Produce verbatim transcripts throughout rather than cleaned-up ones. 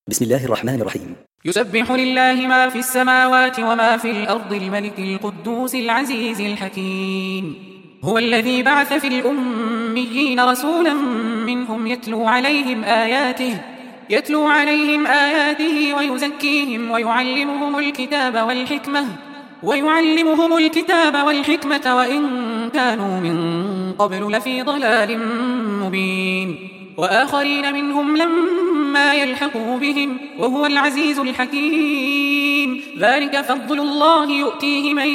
بسم الله الرحمن الرحيم. يسبح لله ما في السماوات وما في الأرض الملك القدوس العزيز الحكيم. هو الذي بعث في الأميين رسولا منهم يتلو عليهم آياته يتلو عليهم آياته ويزكيهم ويعلمهم الكتاب والحكمة ويعلمهم الكتاب والحكمة وإن كانوا من قبل لفي ضلال مبين، وآخرين منهم لما يلحقوا بهم وهو العزيز الحكيم. ذلك فضل الله يؤتيه من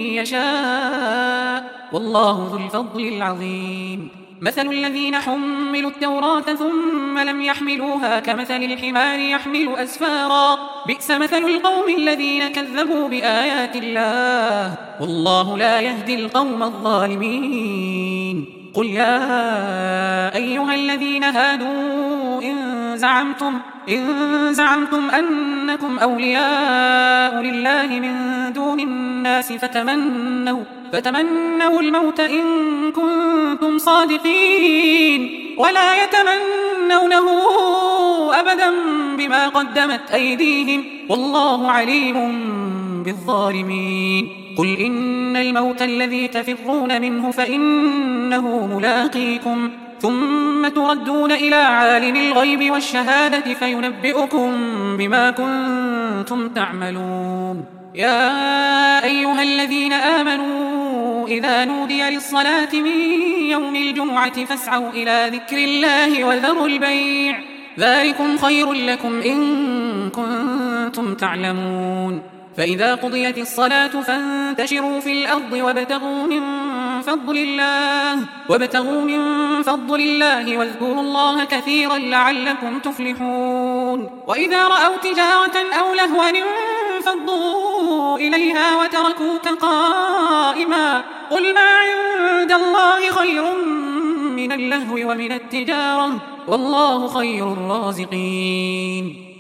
يشاء والله ذو الفضل العظيم. مثل الذين حملوا التوراة ثم لم يحملوها كمثل الحمار يحمل أسفارا، بئس مثل القوم الذين كذبوا بآيات الله والله لا يهدي القوم الظالمين. قل يا أيها الذين هادوا إن زعمتم, إن زعمتم أنكم أولياء لله من دون الناس فتمنوا, فتمنوا الموت إن كنتم صادقين ولا يتمنونه أبدا بما قدمت أيديهم والله عليم بالظالمين. قل إن الموت الذي تفرون منه فإنه ملاقيكم ثم تردون إلى عالم الغيب والشهادة فينبئكم بما كنتم تعملون. يا أيها الذين آمنوا إذا نودي للصلاة من يوم الجمعة فاسعوا إلى ذكر الله وذروا البيع ذلكم خير لكم إن كنتم تعلمون. فإذا قضيت الصلاة فانتشروا في الأرض وابتغوا من فضل الله وابتغوا من فضل الله واذكروا الله كثيرا لعلكم تفلحون. وإذا رأوا تجارة أو لهوا انفضوا إليها وتركوك قائما قل ما عند الله خير من اللهو ومن التجارة والله خير الرازقين.